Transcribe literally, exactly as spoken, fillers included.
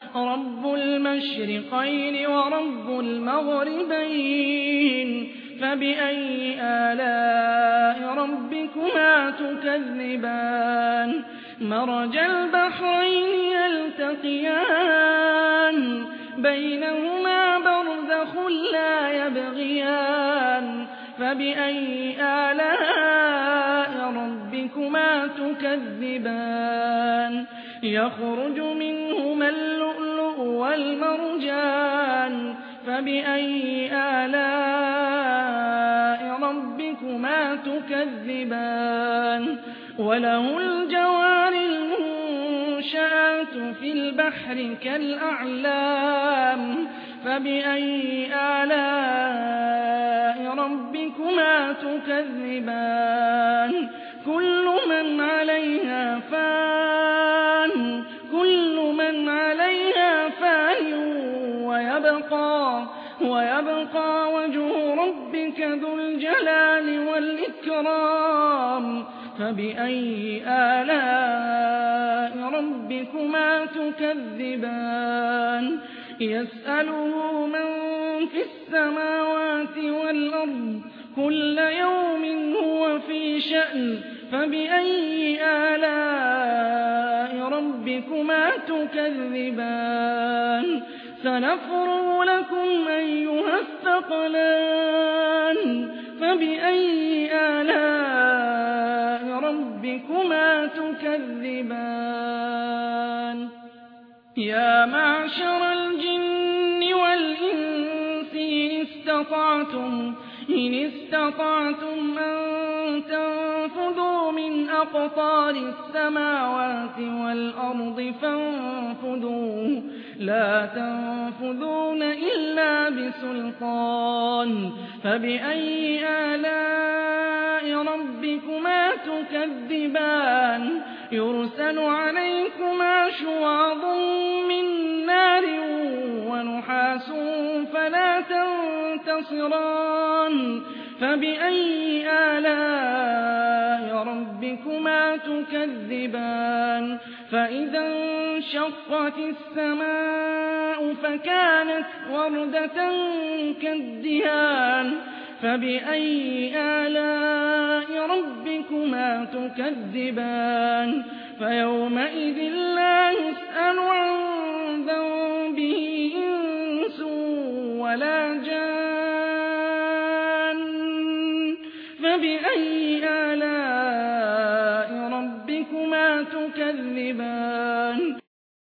رب المشرقين ورب المغربين فبأي آلاء ربكما تكذبان مرج البحرين يلتقيان بينهما برزخ لا يبغيان فبأي آلاء ربكما تكذبان يخرج منهما اللؤلؤ والمرجان فبأي آلاء ربكما تكذبان وله الجوار المنشآت في البحر كالأعلام فبأي آلاء ربكما تكذبان كل من عليها فان كل من عليها فان ويبقى ويبقى وجه ربك ذو الجلال والإكرام فبأي آلاء ربكما تكذبان يسأله من في السماوات والأرض كل يوم هو في شأن فبأي آلاء ربكما تكذبان سنفرغ لكم أيها الثقلان فبأي آلاء ربكما تكذبان يا معشر الجن والإنس إن استطعتم إن استطعتم أن تنفذوا من أقطار السماوات والأرض فانفذوا لا تنفذون إلا بسلطان فبأي آلاء ربكما تكذبان يرسل عليكما شواظ من نار ونحاس فلا تنتصران فبأي آلاء ربكما تكذبان فإذا انشقت السماء فكانت وردة كالدهان فبأي آلاء ربكما تكذبان فيومئذ لا يسأل